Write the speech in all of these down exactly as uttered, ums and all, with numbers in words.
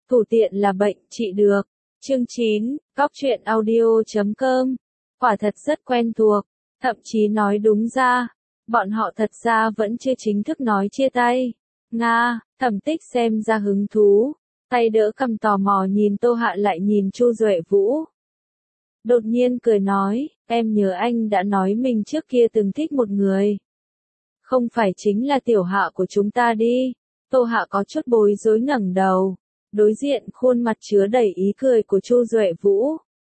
Thủ tiện là bệnh trị được. Chương chín, Góc truyện audio chấm com. Quả thật rất quen thuộc, thậm chí nói đúng ra, bọn họ thật ra vẫn chưa chính thức nói chia tay. Nga, Thẩm Tích xem ra hứng thú, tay đỡ cầm tò mò nhìn Tô Hạ lại nhìn Chu Duệ Vũ. Đột nhiên cười nói, em nhớ anh đã nói mình trước kia từng thích một người. Không phải chính là tiểu Hạ của chúng ta đi. Tô Hạ có chút bối rối ngẩng đầu, đối diện khuôn mặt chứa đầy ý cười của Chu Duệ Vũ.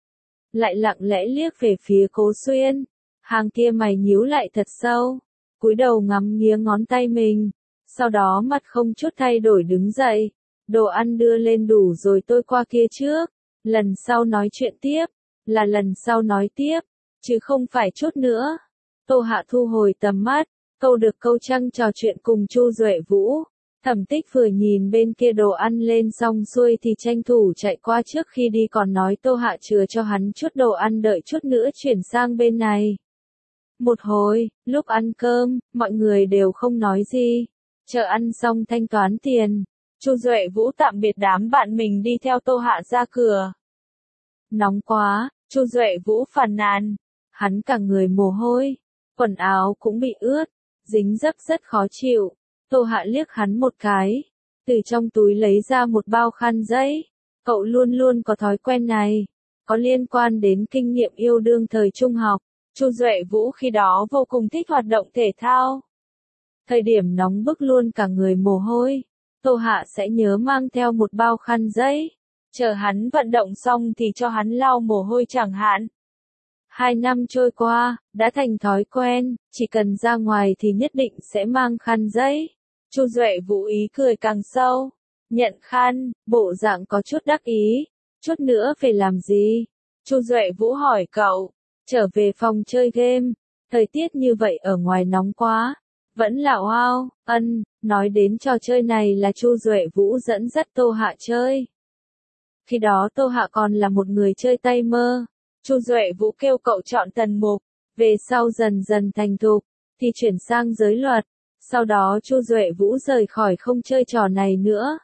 Lại lặng lẽ liếc về phía Cố Xuyên, hàng kia mày nhíu lại thật sâu, cúi đầu ngắm nghía ngón tay mình, sau đó mặt không chút thay đổi đứng dậy, đồ ăn đưa lên đủ rồi tôi qua kia trước, lần sau nói chuyện tiếp, là lần sau nói tiếp, chứ không phải chút nữa. Tô Hạ thu hồi tầm mắt, câu được câu trăng trò chuyện cùng Chu Duệ Vũ. Thẩm Tích vừa nhìn bên kia đồ ăn lên xong xuôi thì tranh thủ chạy qua trước khi đi còn nói Tô Hạ chừa cho hắn chút đồ ăn đợi chút nữa chuyển sang bên này. Một hồi, lúc ăn cơm, mọi người đều không nói gì. Chờ ăn xong thanh toán tiền, Chu Duệ Vũ tạm biệt đám bạn mình đi theo Tô Hạ ra cửa. Nóng quá, Chu Duệ Vũ phàn nàn, hắn cả người mồ hôi, quần áo cũng bị ướt, dính dấp rất khó chịu. Tô Hạ liếc hắn một cái, từ trong túi lấy ra một bao khăn giấy. Cậu luôn luôn có thói quen này, có liên quan đến kinh nghiệm yêu đương thời trung học. Chu Duệ Vũ khi đó vô cùng thích hoạt động thể thao. Thời điểm nóng bức luôn cả người mồ hôi, Tô Hạ sẽ nhớ mang theo một bao khăn giấy, chờ hắn vận động xong thì cho hắn lau mồ hôi chẳng hạn. Hai năm trôi qua, đã thành thói quen, chỉ cần ra ngoài thì nhất định sẽ mang khăn giấy. Chu Duệ Vũ ý cười càng sâu, nhận khăn, bộ dạng có chút đắc ý, chút nữa về làm gì? Chu Duệ Vũ hỏi cậu, trở về phòng chơi game, thời tiết như vậy ở ngoài nóng quá, vẫn là wow, ân, nói đến trò chơi này là Chu Duệ Vũ dẫn dắt Tô Hạ chơi. Khi đó Tô Hạ còn là một người chơi tay mơ, Chu Duệ Vũ kêu cậu chọn tần mục, về sau dần dần thành thục, thì chuyển sang giới luật. Sau đó Chu Duệ Vũ rời khỏi không chơi trò này nữa.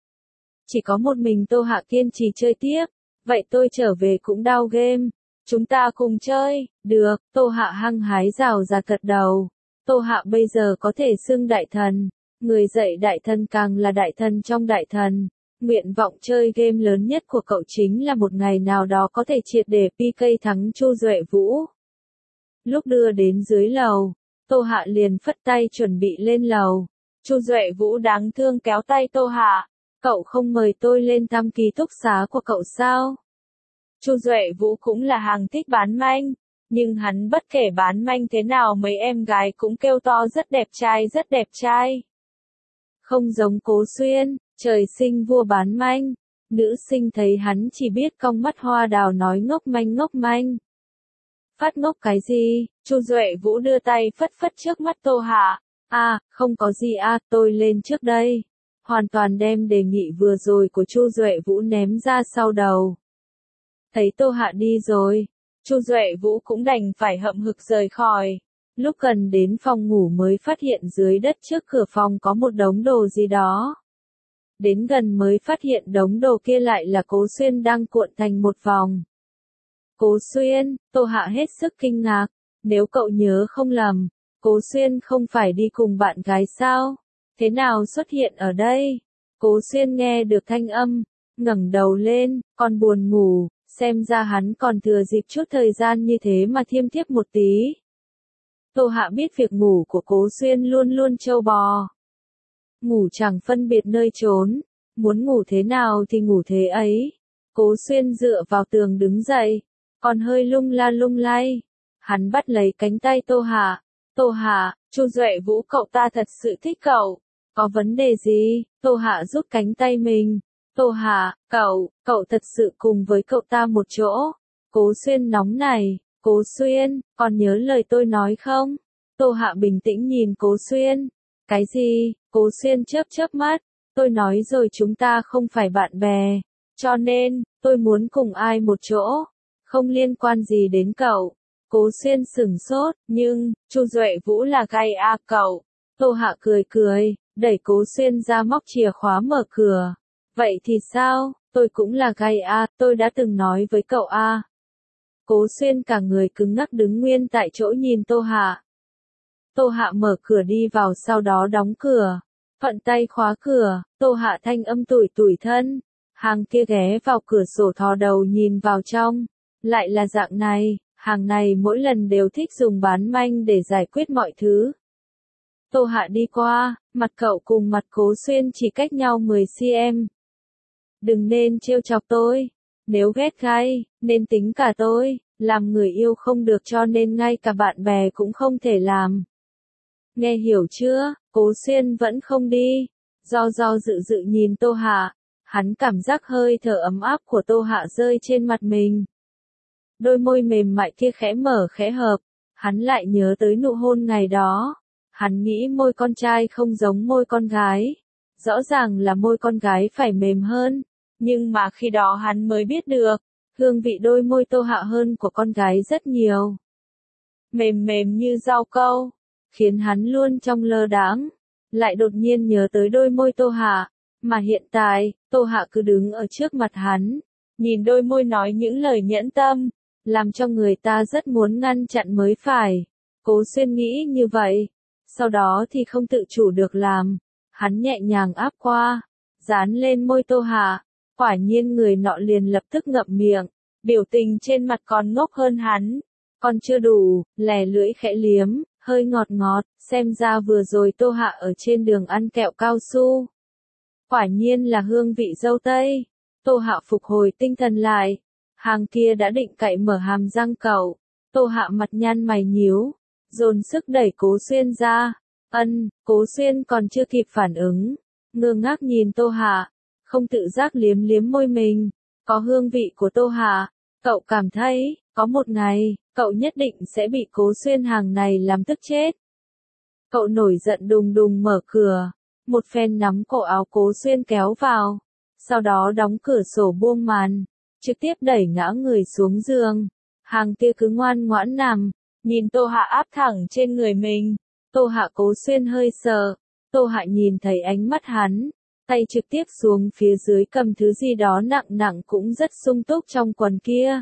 Chỉ có một mình Tô Hạ kiên trì chơi tiếp, vậy tôi trở về cũng đao game, chúng ta cùng chơi, được, Tô Hạ hăng hái rào ra cật đầu. Tô Hạ bây giờ có thể xưng đại thần, người dạy đại thần càng là đại thần trong đại thần. Nguyện vọng chơi game lớn nhất của cậu chính là một ngày nào đó có thể triệt để pê ca thắng Chu Duệ Vũ. Lúc đưa đến dưới lầu, Tô Hạ liền phất tay chuẩn bị lên lầu. Chu Duệ Vũ đáng thương kéo tay Tô Hạ, cậu không mời tôi lên thăm ký túc xá của cậu sao? Chu Duệ Vũ cũng là hàng thích bán manh, nhưng hắn bất kể bán manh thế nào mấy em gái cũng kêu to rất đẹp trai rất đẹp trai. Không giống Cố Xuyên, trời sinh vua bán manh, nữ sinh thấy hắn chỉ biết cong mắt hoa đào nói ngốc manh ngốc manh. Phát ngốc cái gì? Chu Duệ Vũ đưa tay phất phất trước mắt Tô Hạ. À, không có gì à, tôi lên trước đây. Hoàn toàn đem đề nghị vừa rồi của Chu Duệ Vũ ném ra sau đầu. Thấy Tô Hạ đi rồi, Chu Duệ Vũ cũng đành phải hậm hực rời khỏi. Lúc gần đến phòng ngủ mới phát hiện dưới đất trước cửa phòng có một đống đồ gì đó. Đến gần mới phát hiện đống đồ kia lại là Cố Xuyên đang cuộn thành một vòng. Cố Xuyên, Tô Hạ hết sức kinh ngạc, nếu cậu nhớ không lầm, Cố Xuyên không phải đi cùng bạn gái sao? Thế nào xuất hiện ở đây? Cố Xuyên nghe được thanh âm, ngẩng đầu lên, còn buồn ngủ, xem ra hắn còn thừa dịp chút thời gian như thế mà thiêm thiếp một tí. Tô Hạ biết việc ngủ của Cố Xuyên luôn luôn trâu bò. Ngủ chẳng phân biệt nơi trốn, muốn ngủ thế nào thì ngủ thế ấy. Cố Xuyên dựa vào tường đứng dậy, còn hơi lung la lung lay. Hắn bắt lấy cánh tay Tô Hạ. Tô Hạ, Chu Duệ Vũ cậu ta thật sự thích cậu. Có vấn đề gì? Tô Hạ rút cánh tay mình. Tô Hạ, cậu, cậu thật sự cùng với cậu ta một chỗ. Cố Xuyên nóng này. Cố Xuyên, còn nhớ lời tôi nói không? Tô Hạ bình tĩnh nhìn Cố Xuyên. Cái gì? Cố Xuyên chớp chớp mắt. Tôi nói rồi chúng ta không phải bạn bè. Cho nên, tôi muốn cùng ai một chỗ. Không liên quan gì đến cậu. Cố Xuyên sửng sốt, nhưng, Chu Duệ Vũ là gay à cậu. Tô Hạ cười cười, đẩy Cố Xuyên ra móc chìa khóa mở cửa. Vậy thì sao, tôi cũng là gay à, tôi đã từng nói với cậu à. Cố Xuyên cả người cứng ngắc đứng nguyên tại chỗ nhìn Tô Hạ. Tô Hạ mở cửa đi vào sau đó đóng cửa. Thuận tay khóa cửa, Tô Hạ thanh âm tủi tủi thân. Hàng kia ghé vào cửa sổ thò đầu nhìn vào trong. Lại là dạng này, hàng này mỗi lần đều thích dùng bán manh để giải quyết mọi thứ. Tô Hạ đi qua, mặt cậu cùng mặt Cố Xuyên chỉ cách nhau mười xăng-ti-mét. Đừng nên trêu chọc tôi. Nếu ghét gay, nên tính cả tôi. Làm người yêu không được cho nên ngay cả bạn bè cũng không thể làm. Nghe hiểu chưa? Cố Xuyên vẫn không đi. Do do dự dự nhìn Tô Hạ. Hắn cảm giác hơi thở ấm áp của Tô Hạ rơi trên mặt mình. Đôi môi mềm mại kia khẽ mở khẽ hợp. Hắn lại nhớ tới nụ hôn ngày đó. Hắn nghĩ môi con trai không giống môi con gái. Rõ ràng là môi con gái phải mềm hơn. Nhưng mà khi đó hắn mới biết được. Hương vị đôi môi Tô Hạ hơn của con gái rất nhiều. Mềm mềm như rau câu. Khiến hắn luôn trong lơ đãng. Lại đột nhiên nhớ tới đôi môi Tô Hạ. Mà hiện tại, Tô Hạ cứ đứng ở trước mặt hắn. Nhìn đôi môi nói những lời nhẫn tâm. Làm cho người ta rất muốn ngăn chặn mới phải. Cố Xuyên nghĩ như vậy. Sau đó thì không tự chủ được làm. Hắn nhẹ nhàng áp qua. Dán lên môi Tô Hạ. Quả nhiên người nọ liền lập tức ngậm miệng. Biểu tình trên mặt còn ngốc hơn hắn. Còn chưa đủ, lè lưỡi khẽ liếm. Hơi ngọt ngọt, xem ra vừa rồi Tô Hạ ở trên đường ăn kẹo cao su. Quả nhiên là hương vị dâu tây. Tô Hạ phục hồi tinh thần lại. Hàng kia đã định cậy mở hàm răng cậu. Tô Hạ mặt nhăn mày nhíu. Dồn sức đẩy Cố Xuyên ra. Ân, Cố Xuyên còn chưa kịp phản ứng. Ngơ ngác nhìn Tô Hạ. Không tự giác liếm liếm môi mình. Có hương vị của Tô Hạ. Cậu cảm thấy, có một ngày, cậu nhất định sẽ bị Cố Xuyên hàng này làm tức chết. Cậu nổi giận đùng đùng mở cửa. Một phen nắm cổ áo Cố Xuyên kéo vào. Sau đó đóng cửa sổ buông màn. Trực tiếp đẩy ngã người xuống giường. Hàng kia cứ ngoan ngoãn nằm. Nhìn Tô Hạ áp thẳng trên người mình. Tô Hạ Cố Xuyên hơi sợ. Tô Hạ nhìn thấy ánh mắt hắn. Tay trực tiếp xuống phía dưới cầm thứ gì đó nặng nặng cũng rất sung túc trong quần kia.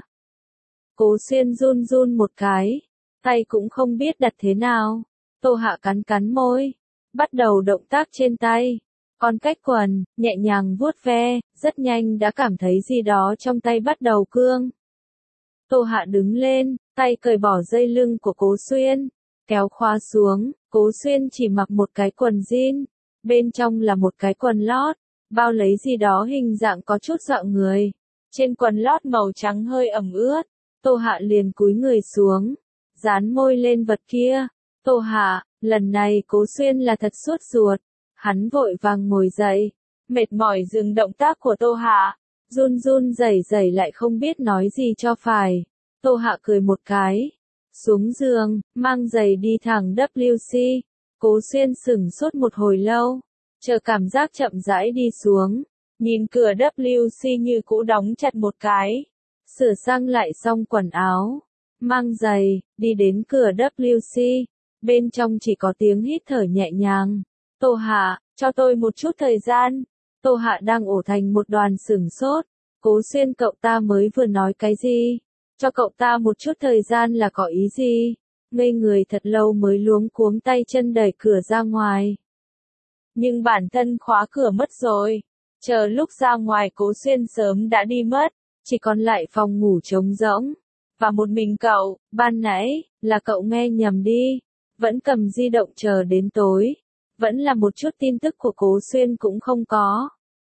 Cố Xuyên run run một cái. Tay cũng không biết đặt thế nào. Tô Hạ cắn cắn môi. Bắt đầu động tác trên tay. Còn cách quần, nhẹ nhàng vuốt ve, rất nhanh đã cảm thấy gì đó trong tay bắt đầu cương. Tô Hạ đứng lên, tay cởi bỏ dây lưng của Cố Xuyên. Kéo khóa xuống, Cố Xuyên chỉ mặc một cái quần jean. Bên trong là một cái quần lót, bao lấy gì đó hình dạng có chút dọa người. Trên quần lót màu trắng hơi ẩm ướt, Tô Hạ liền cúi người xuống, dán môi lên vật kia. Tô Hạ, lần này Cố Xuyên là thật sốt ruột. Hắn vội vàng ngồi dậy, mệt mỏi dừng động tác của Tô Hạ, run run rẩy rẩy lại không biết nói gì cho phải. Tô Hạ cười một cái, xuống giường, mang giày đi thẳng vê kép xê. Cố Xuyên sửng sốt một hồi lâu, chờ cảm giác chậm rãi đi xuống, nhìn cửa vê kép xê như cũ đóng chặt một cái. Sửa sang lại xong quần áo, mang giày, đi đến cửa vê kép xê, bên trong chỉ có tiếng hít thở nhẹ nhàng. Tô Hạ, cho tôi một chút thời gian. Tô Hạ đang ổ thành một đoàn sửng sốt. Cố Xuyên cậu ta mới vừa nói cái gì? Cho cậu ta một chút thời gian là có ý gì? Ngây người thật lâu mới luống cuống tay chân đẩy cửa ra ngoài. Nhưng bản thân khóa cửa mất rồi. Chờ lúc ra ngoài Cố Xuyên sớm đã đi mất. Chỉ còn lại phòng ngủ trống rỗng. Và một mình cậu, ban nãy, là cậu nghe nhầm đi. Vẫn cầm di động chờ đến tối. Vẫn là một chút tin tức của Cố Xuyên cũng không có.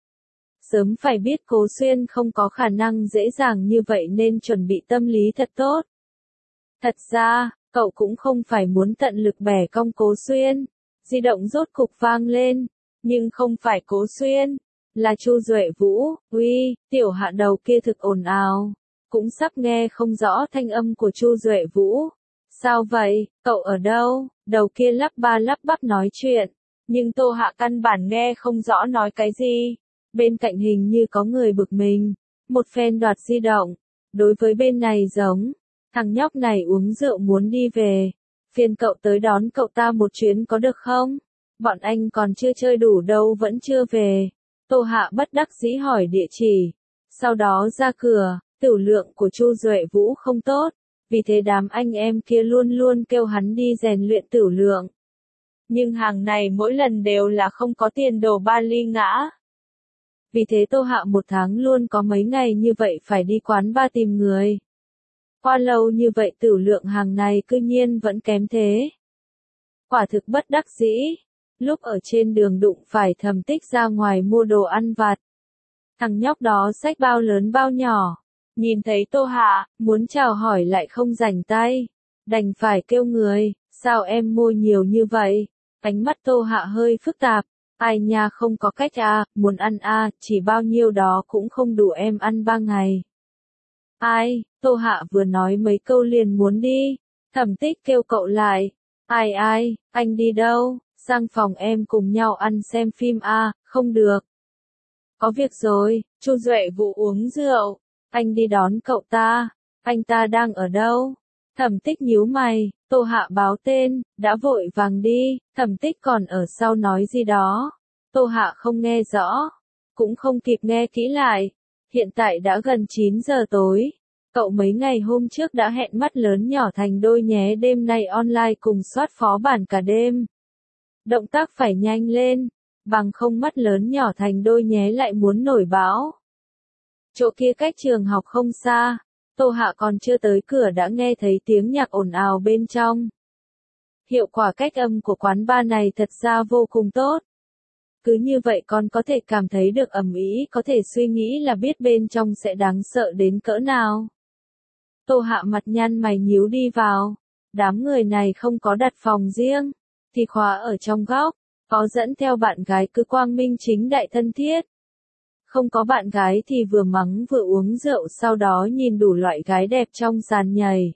Sớm phải biết Cố Xuyên không có khả năng dễ dàng như vậy nên chuẩn bị tâm lý thật tốt. Thật ra, cậu cũng không phải muốn tận lực bẻ cong Cố Xuyên. Di động rốt cục vang lên. Nhưng không phải Cố Xuyên. Là Chu Duệ Vũ. Uy, tiểu Hạ đầu kia thực ồn ào. Cũng sắp nghe không rõ thanh âm của Chu Duệ Vũ. Sao vậy, cậu ở đâu? Đầu kia lắp ba lắp bắp nói chuyện. Nhưng Tô Hạ căn bản nghe không rõ nói cái gì. Bên cạnh hình như có người bực mình. Một phen đoạt di động. Đối với bên này giống. Thằng nhóc này uống rượu muốn đi về. Phiền cậu tới đón cậu ta một chuyến có được không? Bọn anh còn chưa chơi đủ đâu vẫn chưa về. Tô Hạ bất đắc dĩ hỏi địa chỉ. Sau đó ra cửa, tửu lượng của Chu Duệ Vũ không tốt, vì thế đám anh em kia luôn luôn kêu hắn đi rèn luyện tửu lượng. Nhưng hàng này mỗi lần đều là không có tiền đồ ba ly ngã. Vì thế Tô Hạ một tháng luôn có mấy ngày như vậy phải đi quán ba tìm người. Qua lâu như vậy tửu lượng hàng này cư nhiên vẫn kém thế. Quả thực bất đắc dĩ. Lúc ở trên đường đụng phải Thẩm Tích ra ngoài mua đồ ăn vặt. Thằng nhóc đó xách bao lớn bao nhỏ. Nhìn thấy Tô Hạ, muốn chào hỏi lại không rảnh tay. Đành phải kêu người, sao em mua nhiều như vậy? Ánh mắt Tô Hạ hơi phức tạp. Ai nha không có cách à, muốn ăn à, chỉ bao nhiêu đó cũng không đủ em ăn ba ngày. Ai, Tô Hạ vừa nói mấy câu liền muốn đi. Thẩm Tích kêu cậu lại. Ai ai, anh đi đâu? Sang phòng em cùng nhau ăn xem phim à, không được. Có việc rồi, Chu Duệ Vũ uống rượu. Anh đi đón cậu ta. Anh ta đang ở đâu? Thẩm Tích nhíu mày, Tô Hạ báo tên, đã vội vàng đi, Thẩm Tích còn ở sau nói gì đó. Tô Hạ không nghe rõ, cũng không kịp nghe kỹ lại. Hiện tại đã gần chín giờ tối. Cậu mấy ngày hôm trước đã hẹn mắt lớn nhỏ thành đôi nhé, đêm nay online cùng soát phó bản cả đêm. Động tác phải nhanh lên, bằng không mắt lớn nhỏ thành đôi nhé lại muốn nổi báo. Chỗ kia cách trường học không xa, Tô Hạ còn chưa tới cửa đã nghe thấy tiếng nhạc ồn ào bên trong. Hiệu quả cách âm của quán bar này thật ra vô cùng tốt. Cứ như vậy con có thể cảm thấy được ầm ĩ, có thể suy nghĩ là biết bên trong sẽ đáng sợ đến cỡ nào. Tô Hạ mặt nhăn mày nhíu đi vào. Đám người này không có đặt phòng riêng, thì khóa ở trong góc, có dẫn theo bạn gái cứ quang minh chính đại thân thiết. Không có bạn gái thì vừa mắng vừa uống rượu, sau đó nhìn đủ loại gái đẹp trong sàn nhảy.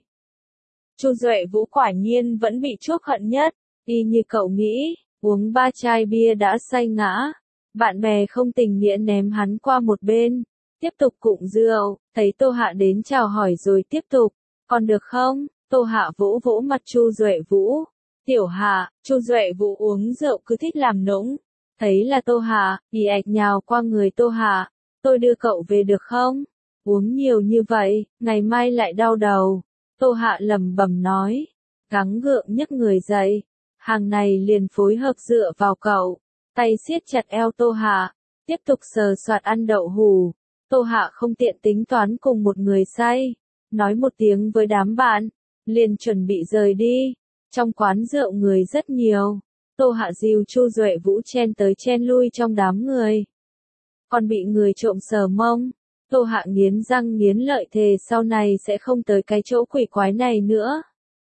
Chu Duệ Vũ quả nhiên vẫn bị chuốc hận nhất, y như cậu nghĩ, uống ba chai bia đã say ngã. Bạn bè không tình nghĩa ném hắn qua một bên, tiếp tục cụng rượu, thấy Tô Hạ đến chào hỏi rồi tiếp tục, còn được không? Tô Hạ vỗ vỗ mặt Chu Duệ Vũ. Tiểu Hạ, Chu Duệ Vũ uống rượu cứ thích làm nũng. Thấy là Tô Hạ, ì ạch nhào qua người Tô Hạ. Tôi đưa cậu về được không? Uống nhiều như vậy, ngày mai lại đau đầu. Tô Hạ lẩm bẩm nói. Gắng gượng nhấc người dậy. Hàng này liền phối hợp dựa vào cậu. Tay siết chặt eo Tô Hạ. Tiếp tục sờ soạt ăn đậu hù. Tô Hạ không tiện tính toán cùng một người say. Nói một tiếng với đám bạn. Liền chuẩn bị rời đi. Trong quán rượu người rất nhiều. Tô Hạ dìu Chu Duệ Vũ chen tới chen lui trong đám người. Còn bị người trộm sờ mông. Tô Hạ nghiến răng nghiến lợi thề sau này sẽ không tới cái chỗ quỷ quái này nữa.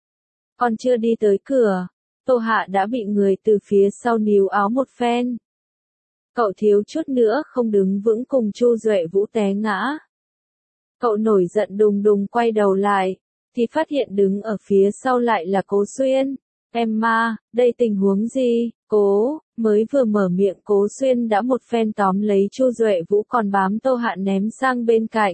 Còn chưa đi tới cửa, Tô Hạ đã bị người từ phía sau níu áo một phen. Cậu thiếu chút nữa không đứng vững cùng Chu Duệ Vũ té ngã. Cậu nổi giận đùng đùng quay đầu lại, thì phát hiện đứng ở phía sau lại là Cố Xuyên. Em ma, đây tình huống gì? Cố, mới vừa mở miệng Cố Xuyên đã một phen tóm lấy Chu Duệ Vũ còn bám Tô Hạ ném sang bên cạnh.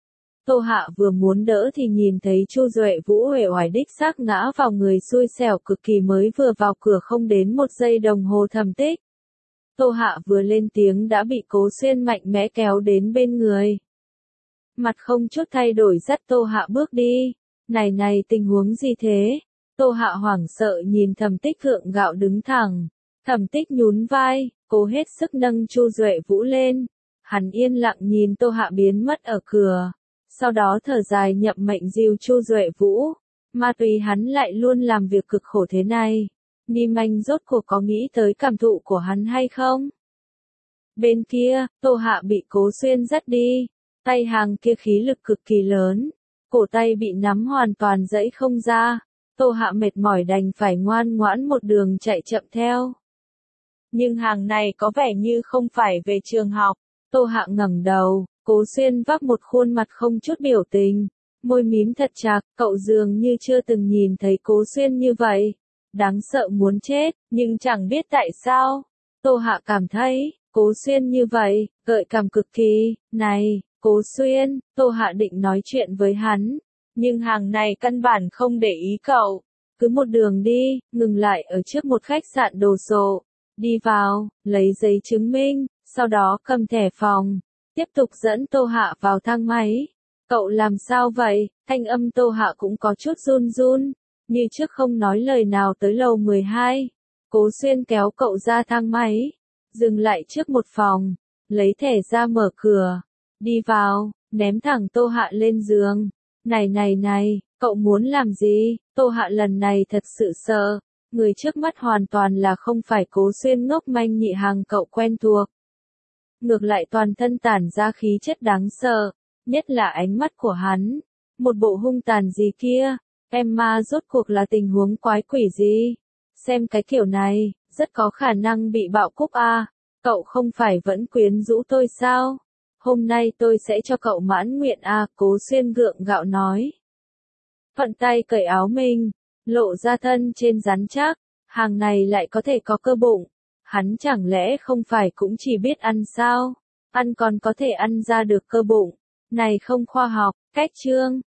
Tô Hạ vừa muốn đỡ thì nhìn thấy Chu Duệ Vũ uể oải đích xác ngã vào người xui xẻo cực kỳ, mới vừa vào cửa không đến một giây đồng hồ Thẩm Tích. Tô Hạ vừa lên tiếng đã bị Cố Xuyên mạnh mẽ kéo đến bên người. Mặt không chút thay đổi dắt Tô Hạ bước đi. Này này, tình huống gì thế? Tô Hạ hoảng sợ nhìn Thẩm Tích gượng gạo đứng thẳng. Thẩm Tích nhún vai, cố hết sức nâng Chu Duệ Vũ lên. Hắn yên lặng nhìn Tô Hạ biến mất ở cửa. Sau đó thở dài nhậm mệnh dìu Chu Duệ Vũ. Ma túy hắn lại luôn làm việc cực khổ thế này. Ni Anh rốt cuộc có nghĩ tới cảm thụ của hắn hay không? Bên kia, Tô Hạ bị Cố Xuyên dắt đi. Tay hàng kia khí lực cực kỳ lớn. Cổ tay bị nắm hoàn toàn giãy không ra. Tô Hạ mệt mỏi đành phải ngoan ngoãn một đường chạy chậm theo. Nhưng hàng này có vẻ như không phải về trường học. Tô Hạ ngẩng đầu, Cố Xuyên vác một khuôn mặt không chút biểu tình, môi mím thật chặt, cậu dường như chưa từng nhìn thấy Cố Xuyên như vậy. Đáng sợ muốn chết, nhưng chẳng biết tại sao. Tô Hạ cảm thấy, Cố Xuyên như vậy, gợi cảm cực kỳ. Này, Cố Xuyên, Tô Hạ định nói chuyện với hắn. Nhưng hàng này căn bản không để ý cậu. Cứ một đường đi, ngừng lại ở trước một khách sạn đồ sộ. Đi vào, lấy giấy chứng minh, sau đó cầm thẻ phòng, tiếp tục dẫn Tô Hạ vào thang máy. Cậu làm sao vậy? Thanh âm Tô Hạ cũng có chút run run, như trước không nói lời nào tới lầu mười hai. Cố Xuyên kéo cậu ra thang máy, dừng lại trước một phòng, lấy thẻ ra mở cửa, đi vào, ném thẳng Tô Hạ lên giường. Này này này, cậu muốn làm gì? Tô Hạ lần này thật sự sợ, người trước mắt hoàn toàn là không phải Cố Xuyên ngốc manh nhị hàng cậu quen thuộc. Ngược lại toàn thân tản ra khí chất đáng sợ, nhất là ánh mắt của hắn, một bộ hung tàn gì kia. Emma rốt cuộc là tình huống quái quỷ gì? Xem cái kiểu này, rất có khả năng bị bạo cúc a. Cậu không phải vẫn quyến rũ tôi sao? Hôm nay tôi sẽ cho cậu mãn nguyện a, Cố Xuyên gượng gạo nói. Thuận tay cởi áo mình, lộ ra thân trên rắn chắc, hàng này lại có thể có cơ bụng. Hắn chẳng lẽ không phải cũng chỉ biết ăn sao? Ăn còn có thể ăn ra được cơ bụng. Này không khoa học, cách chương.